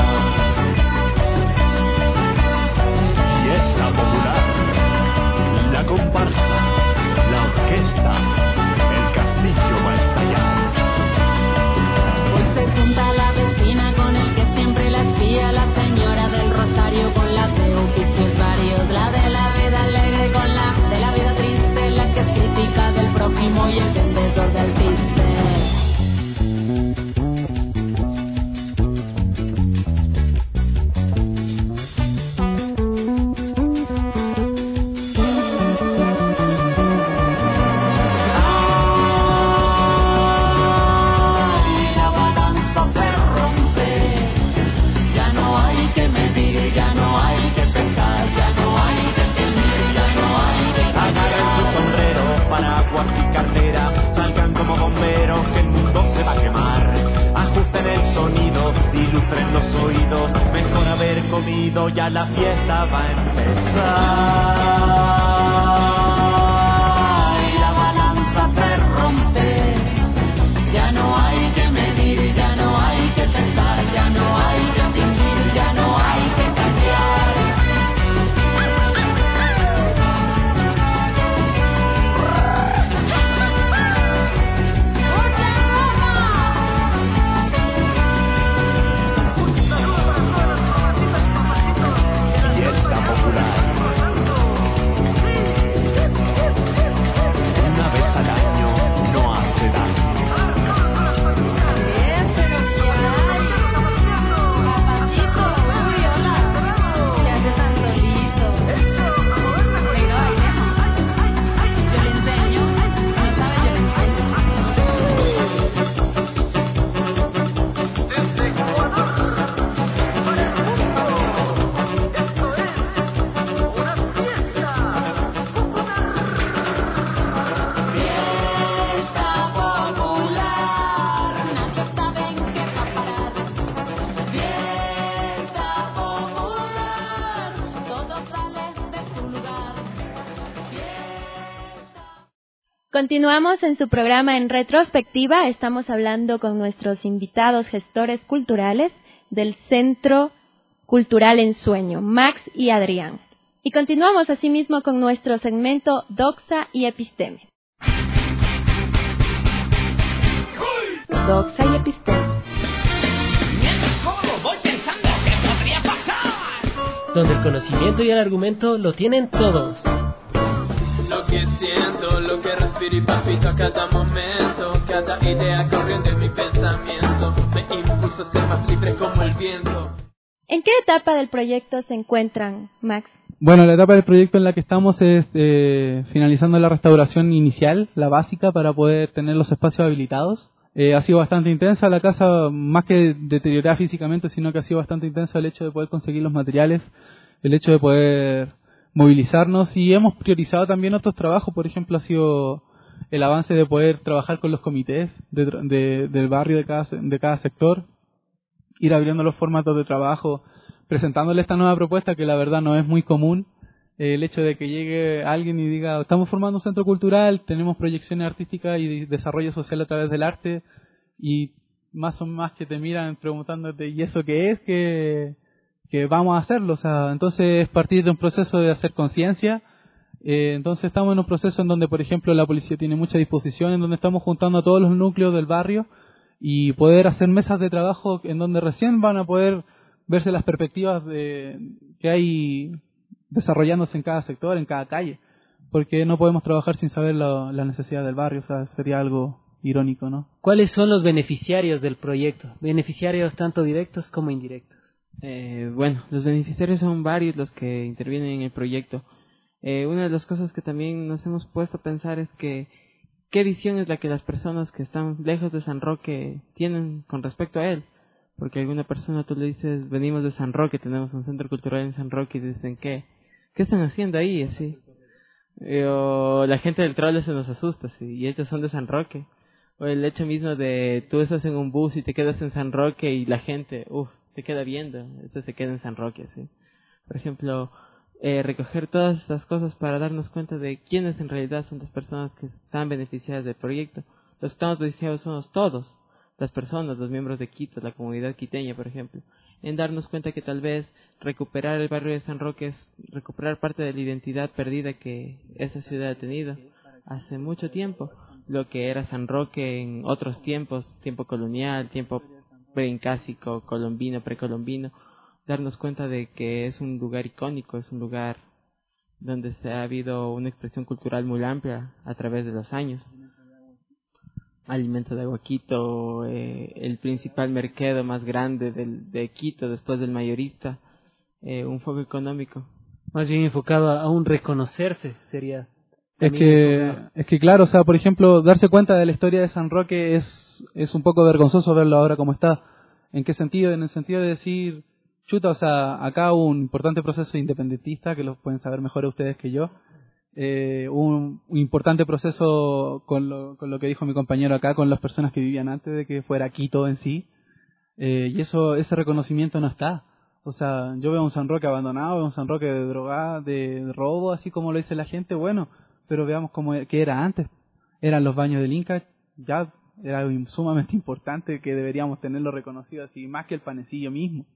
Fiesta popular, la comparsa, la orquesta. Va a estallar. Hoy se junta la vecina con el que siempre la espía, la señora del rosario con la de oficios varios, la de la vida alegre con la de la vida triste, la que critica del prójimo y el vendedor del piste. Ya la fiesta va a empezar y la balanza se rompe. Ya no hay que medir, ya no hay que pensar, ya no hay que fingir, ya no hay que cambiar. Continuamos en su programa En Retrospectiva. Estamos hablando con nuestros invitados gestores culturales del Centro Cultural Ensueño, Max y Adrián. Y continuamos asimismo con nuestro segmento Doxa y Episteme. Doxa y Episteme. Voy pensando qué podría pasar. Donde el conocimiento y el argumento lo tienen todos. Lo que siento, lo que respiro y palpito a cada momento. Cada idea corriendo en mi pensamiento me impulsa a ser más libre como el viento. ¿En qué etapa del proyecto se encuentran, Max? Bueno, la etapa del proyecto en la que estamos es finalizando la restauración inicial, la básica, para poder tener los espacios habilitados. Ha sido bastante intensa la casa, más que deteriorada físicamente, sino que ha sido bastante intensa el hecho de poder conseguir los materiales, el hecho de poder movilizarnos, y hemos priorizado también otros trabajos. Por ejemplo, ha sido el avance de poder trabajar con los comités del barrio de cada sector, ir abriendo los formatos de trabajo, presentándole esta nueva propuesta que la verdad no es muy común. El hecho de que llegue alguien y diga, estamos formando un centro cultural, tenemos proyecciones artísticas y desarrollo social a través del arte, y más o más que te miran preguntándote, ¿y eso qué es? Que vamos a hacerlo. O sea, entonces es partir de un proceso de hacer conciencia. Entonces estamos en un proceso en donde, por ejemplo, la policía tiene mucha disposición, en donde estamos juntando a todos los núcleos del barrio y poder hacer mesas de trabajo en donde recién van a poder verse las perspectivas que hay desarrollándose en cada sector, en cada calle, porque no podemos trabajar sin saber la necesidad del barrio. O sea, sería algo irónico, ¿no? ¿Cuáles son los beneficiarios del proyecto? Beneficiarios tanto directos como indirectos. Bueno, los beneficiarios son varios los que intervienen en el proyecto. Una de las cosas que también nos hemos puesto a pensar es que qué visión es la que las personas que están lejos de San Roque tienen con respecto a él. Porque alguna persona tú le dices, venimos de San Roque, tenemos un centro cultural en San Roque, y dicen, ¿qué están haciendo ahí? Así. O la gente del Trole se nos asusta, ¿sí? Y ellos son de San Roque. O el hecho mismo de tú estás en un bus y te quedas en San Roque y la gente, te queda viendo, esto se queda en San Roque, ¿sí? Por ejemplo, recoger todas estas cosas para darnos cuenta de quiénes en realidad son las personas que están beneficiadas del proyecto. Los que estamos beneficiados somos todos. Las personas, los miembros de Quito, la comunidad quiteña, por ejemplo, en darnos cuenta que tal vez recuperar el barrio de San Roque es recuperar parte de la identidad perdida que esa ciudad ha tenido hace mucho tiempo, lo que era San Roque en otros tiempos, tiempo colonial, tiempo preincásico, colombino, precolombino, darnos cuenta de que es un lugar icónico, es un lugar donde se ha habido una expresión cultural muy amplia a través de los años. Alimento de Agua Quito, el principal mercado más grande de Quito después del mayorista, un foco económico. Más bien enfocado a un reconocerse sería. Es que claro, o sea, por ejemplo, darse cuenta de la historia de San Roque es un poco vergonzoso verlo ahora como está. ¿En qué sentido? En el sentido de decir, chuta, o sea, acá hubo un importante proceso independentista, que lo pueden saber mejor ustedes que yo. Un importante proceso con lo que dijo mi compañero acá, con las personas que vivían antes de que fuera Quito en sí, y ese reconocimiento no está. O sea, yo veo un San Roque abandonado, veo un San Roque de drogada, de robo, así como lo dice la gente, bueno, pero veamos qué era antes. Eran los baños del Inca, ya era algo sumamente importante que deberíamos tenerlo reconocido así, más que el panecillo mismo.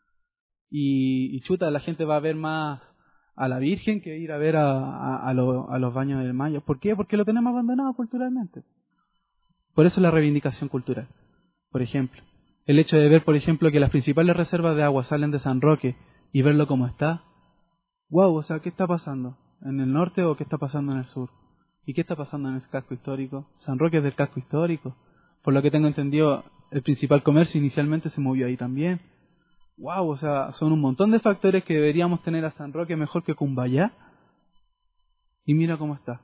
Y chuta, la gente va a ver más a la Virgen que ir a ver a los baños del Mayo. ¿Por qué? Porque lo tenemos abandonado culturalmente. Por eso la reivindicación cultural. Por ejemplo, el hecho de ver, por ejemplo, que las principales reservas de agua salen de San Roque y verlo como está. Wow, o sea, ¿qué está pasando? ¿En el norte o qué está pasando en el sur? ¿Y qué está pasando en el casco histórico? San Roque es del casco histórico. Por lo que tengo entendido, el principal comercio inicialmente se movió ahí también. Wow, o sea, son un montón de factores que deberíamos tener a San Roque mejor que Cumbayá. Y mira cómo está.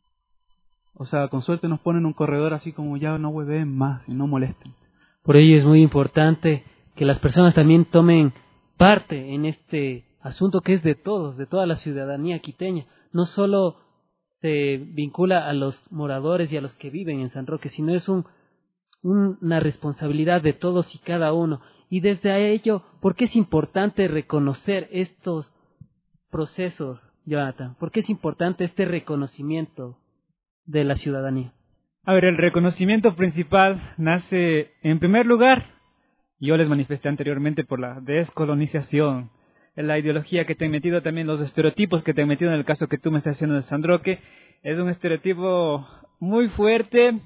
O sea, con suerte nos ponen un corredor así como ya no hueven más y no molesten. Por ello es muy importante que las personas también tomen parte en este asunto que es de todos, de toda la ciudadanía quiteña. No solo se vincula a los moradores y a los que viven en San Roque, sino es una responsabilidad de todos y cada uno. Y desde ello, ¿por qué es importante reconocer estos procesos, Jonathan? ¿Por qué es importante este reconocimiento de la ciudadanía? A ver, el reconocimiento principal nace, en primer lugar, yo les manifesté anteriormente, por la descolonización, la ideología que te han metido, también los estereotipos que te han metido. En el caso que tú me estás haciendo de San Roque, es un estereotipo muy fuerte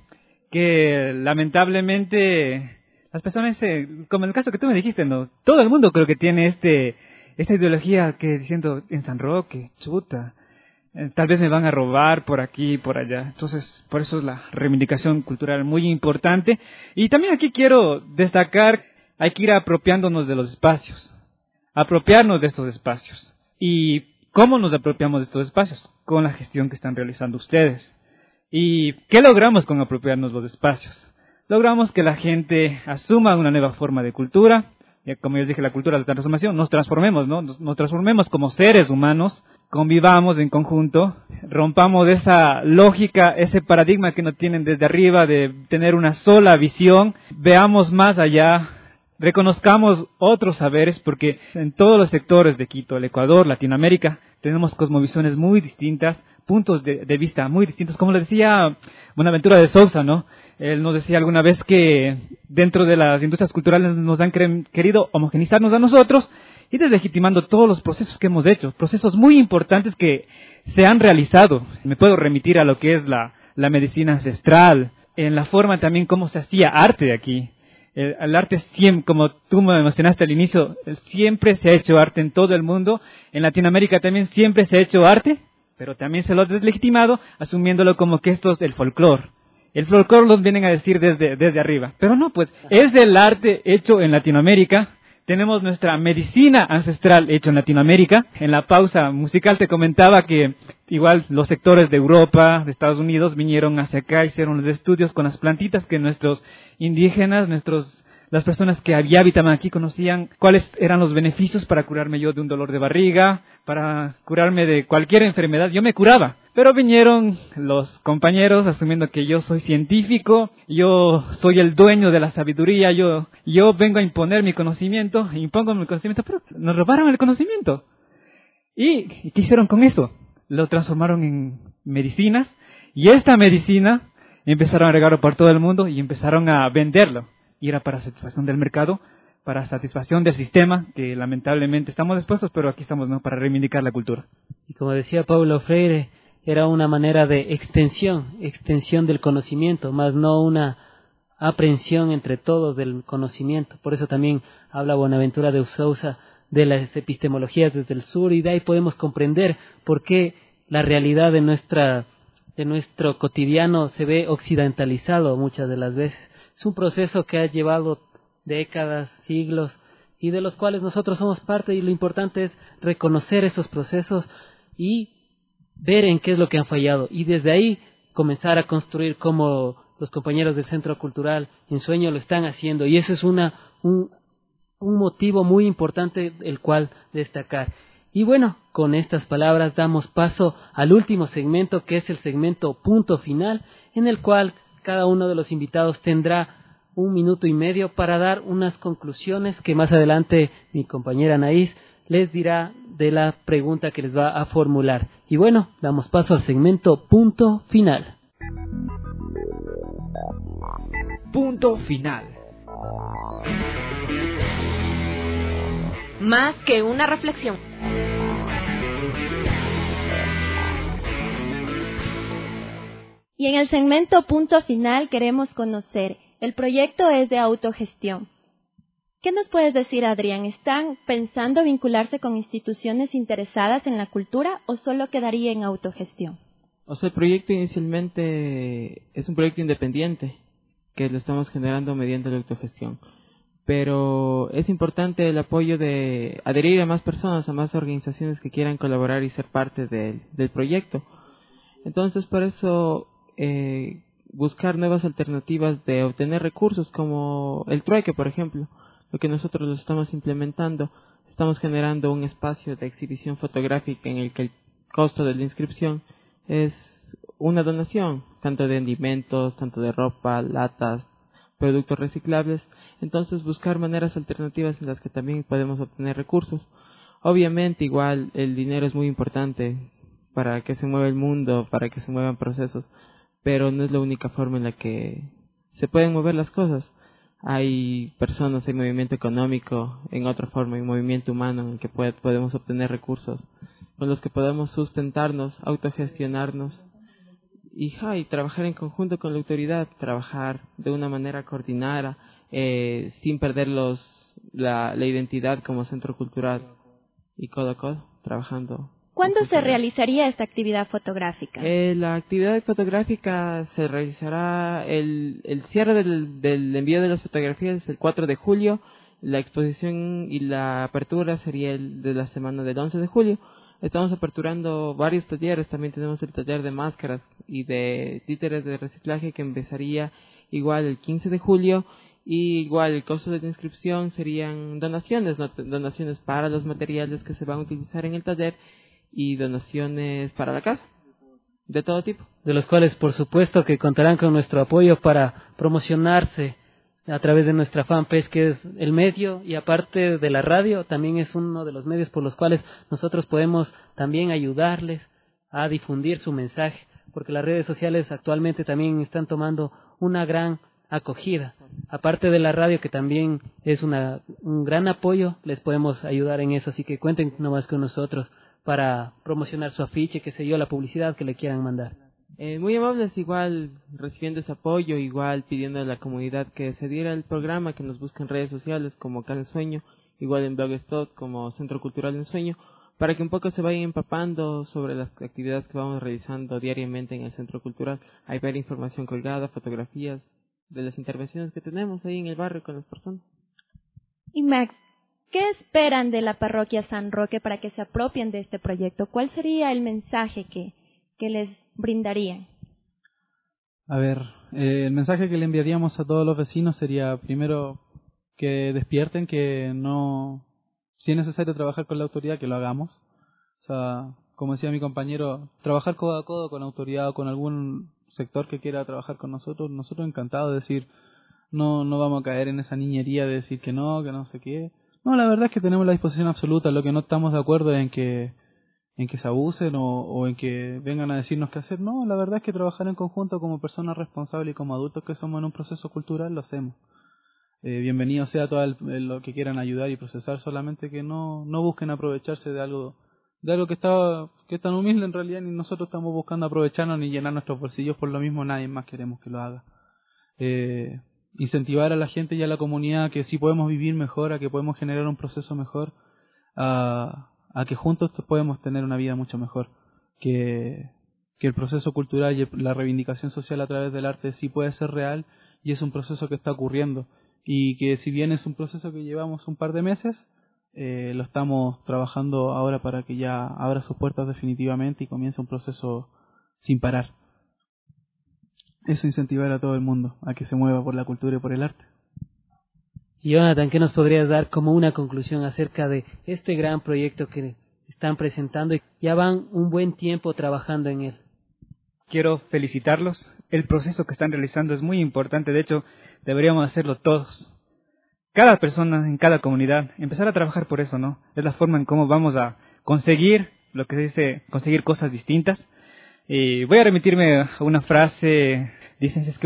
que lamentablemente las personas, como en el caso que tú me dijiste, no, todo el mundo creo que tiene esta ideología que diciendo en San Roque, chuta, tal vez me van a robar por aquí y por allá. Entonces, por eso es la reivindicación cultural muy importante. Y también aquí quiero destacar, hay que ir apropiándonos de los espacios, apropiarnos de estos espacios. ¿Y cómo nos apropiamos de estos espacios? Con la gestión que están realizando ustedes. ¿Y qué logramos con apropiarnos los espacios? Logramos que la gente asuma una nueva forma de cultura. Como yo les dije, la cultura de la transformación, nos transformemos, ¿no? Nos transformemos como seres humanos, convivamos en conjunto, rompamos esa lógica, ese paradigma que nos tienen desde arriba de tener una sola visión, veamos más allá, reconozcamos otros saberes, porque en todos los sectores de Quito, el Ecuador, Latinoamérica, tenemos cosmovisiones muy distintas, puntos de vista muy distintos. Como le decía Buenaventura de Sousa, ¿no? Él nos decía alguna vez que dentro de las industrias culturales nos han querido homogenizarnos a nosotros y deslegitimando todos los procesos que hemos hecho, procesos muy importantes que se han realizado. Me puedo remitir a lo que es la medicina ancestral, en la forma también como se hacía arte aquí. El arte siempre, como tú me mencionaste al inicio, siempre se ha hecho arte en todo el mundo. En Latinoamérica también siempre se ha hecho arte, pero también se lo ha deslegitimado, asumiéndolo como que esto es el folclore. El folclore nos vienen a decir desde arriba. Pero no, pues es el arte hecho en Latinoamérica. Tenemos nuestra medicina ancestral hecha en Latinoamérica. En la pausa musical te comentaba que igual los sectores de Europa, de Estados Unidos, vinieron hacia acá, hicieron los estudios con las plantitas que nuestros indígenas, las personas que habitaban aquí conocían cuáles eran los beneficios para curarme yo de un dolor de barriga, para curarme de cualquier enfermedad. Yo me curaba. Pero vinieron los compañeros asumiendo que yo soy científico, yo soy el dueño de la sabiduría, yo vengo a imponer mi conocimiento, impongo mi conocimiento, pero nos robaron el conocimiento. ¿Y qué hicieron con eso? Lo transformaron en medicinas, y esta medicina empezaron a regarlo por todo el mundo y empezaron a venderlo. Y era para satisfacción del mercado, para satisfacción del sistema, que lamentablemente estamos expuestos, pero aquí estamos, ¿no?, para reivindicar la cultura. Y como decía Paulo Freire, era una manera de extensión del conocimiento, más no una aprehensión entre todos del conocimiento. Por eso también habla Buenaventura de Sousa de las epistemologías desde el sur, y de ahí podemos comprender por qué la realidad de nuestro cotidiano se ve occidentalizado muchas de las veces. Es un proceso que ha llevado décadas, siglos, y de los cuales nosotros somos parte, y lo importante es reconocer esos procesos y ver en qué es lo que han fallado, y desde ahí comenzar a construir como los compañeros del Centro Cultural Ensueño lo están haciendo, y eso es un motivo muy importante el cual destacar. Y bueno, con estas palabras damos paso al último segmento, que es el segmento Punto Final, en el cual cada uno de los invitados tendrá 1 minuto y medio para dar unas conclusiones que más adelante mi compañera Anaís les dirá de la pregunta que les va a formular. Y bueno, damos paso al segmento Punto Final. Punto Final. Más que una reflexión. Y en el segmento Punto Final queremos conocer, el proyecto es de autogestión. ¿Qué nos puedes decir, Adrián? ¿Están pensando vincularse con instituciones interesadas en la cultura o solo quedaría en autogestión? O sea, el proyecto inicialmente es un proyecto independiente que lo estamos generando mediante la autogestión. Pero es importante el apoyo de adherir a más personas, a más organizaciones que quieran colaborar y ser parte del proyecto. Entonces, por eso, buscar nuevas alternativas de obtener recursos, como el trueque, por ejemplo. Lo que nosotros lo estamos implementando, estamos generando un espacio de exhibición fotográfica en el que el costo de la inscripción es una donación, tanto de alimentos, tanto de ropa, latas, productos reciclables. Entonces, buscar maneras alternativas en las que también podemos obtener recursos. Obviamente, igual, el dinero es muy importante para que se mueva el mundo, para que se muevan procesos, pero no es la única forma en la que se pueden mover las cosas. Hay personas, hay movimiento económico en otra forma, hay movimiento humano en el que podemos obtener recursos con los que podemos sustentarnos, autogestionarnos y trabajar en conjunto con la autoridad, trabajar de una manera coordinada, sin perder la identidad como centro cultural y codo a codo, trabajando. ¿Cuándo se realizaría esta actividad fotográfica? La actividad fotográfica se realizará, el cierre del envío de las fotografías el 4 de julio, la exposición y la apertura sería de la semana del 11 de julio. Estamos aperturando varios talleres, también tenemos el taller de máscaras y de títeres de reciclaje que empezaría igual el 15 de julio y igual el costo de la inscripción serían donaciones para los materiales que se van a utilizar en el taller y donaciones para la casa, de todo tipo. De los cuales, por supuesto, que contarán con nuestro apoyo para promocionarse a través de nuestra fanpage, que es el medio, y aparte de la radio, también es uno de los medios por los cuales nosotros podemos también ayudarles a difundir su mensaje, porque las redes sociales actualmente también están tomando una gran acogida. Aparte de la radio, que también es un gran apoyo, les podemos ayudar en eso, así que cuenten nomás con nosotros para promocionar su afiche, qué sé yo, la publicidad que le quieran mandar. Muy amables, igual recibiendo ese apoyo, igual pidiendo a la comunidad que se diera el programa, que nos busquen en redes sociales como Casa Ensueño, igual en Blogspot como Centro Cultural Ensueño, para que un poco se vayan empapando sobre las actividades que vamos realizando diariamente en el Centro Cultural. Hay varias información colgada, fotografías de las intervenciones que tenemos ahí en el barrio con las personas. Y Mac, ¿qué esperan de la parroquia San Roque para que se apropien de este proyecto? ¿Cuál sería el mensaje que les brindarían? A ver, el mensaje que le enviaríamos a todos los vecinos sería, primero, que despierten, que no, si es necesario trabajar con la autoridad, que lo hagamos. O sea, como decía mi compañero, trabajar codo a codo con la autoridad o con algún sector que quiera trabajar con nosotros encantados de decir, no vamos a caer en esa niñería de decir que no sé qué. No, la verdad es que tenemos la disposición absoluta. Lo que no estamos de acuerdo es en que se abusen o en que vengan a decirnos qué hacer. No, la verdad es que trabajar en conjunto como personas responsables y como adultos que somos en un proceso cultural lo hacemos. Bienvenido sea todo lo que quieran ayudar y procesar, solamente que no busquen aprovecharse de algo que es tan humilde en realidad, ni nosotros estamos buscando aprovecharnos ni llenar nuestros bolsillos, por lo mismo nadie más queremos que lo haga. Incentivar a la gente y a la comunidad que sí podemos vivir mejor, a que podemos generar un proceso mejor, a que juntos podemos tener una vida mucho mejor, que el proceso cultural y la reivindicación social a través del arte sí puede ser real y es un proceso que está ocurriendo, y que si bien es un proceso que llevamos un par de meses, lo estamos trabajando ahora para que ya abra sus puertas definitivamente y comience un proceso sin parar. Eso, incentivar a todo el mundo a que se mueva por la cultura y por el arte. Jonathan, ¿qué nos podrías dar como una conclusión acerca de este gran proyecto que están presentando y ya van un buen tiempo trabajando en él? Quiero felicitarlos. El proceso que están realizando es muy importante. De hecho, deberíamos hacerlo todos. Cada persona en cada comunidad, empezar a trabajar por eso, ¿no? Es la forma en cómo vamos a conseguir lo que se dice, conseguir cosas distintas. Voy a remitirme a una frase, dicen, es que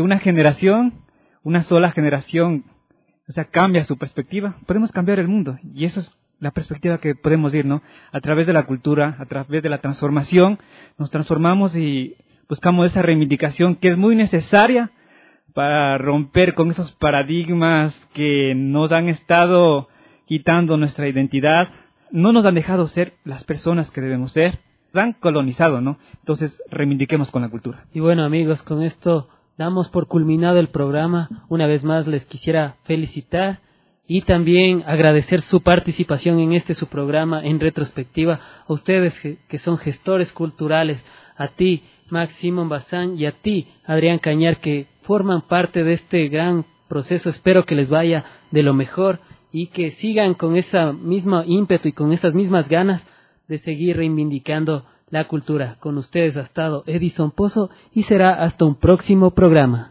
una sola generación, o sea, cambia su perspectiva. Podemos cambiar el mundo, y esa es la perspectiva que podemos ir, ¿no? A través de la cultura, a través de la transformación, nos transformamos y buscamos esa reivindicación que es muy necesaria para romper con esos paradigmas que nos han estado quitando nuestra identidad, no nos han dejado ser las personas que debemos ser, nos han colonizado, ¿no? Entonces, reivindiquemos con la cultura. Y bueno, amigos, con esto damos por culminado el programa. Una vez más les quisiera felicitar y también agradecer su participación en su programa en retrospectiva, a ustedes que son gestores culturales, a ti, Max Simón Bazán, y a ti, Adrián Cañar, que forman parte de este gran proceso. Espero que les vaya de lo mejor y que sigan con esa misma ímpetu y con esas mismas ganas de seguir reivindicando la cultura. Con ustedes ha estado Edison Pozo y será hasta un próximo programa.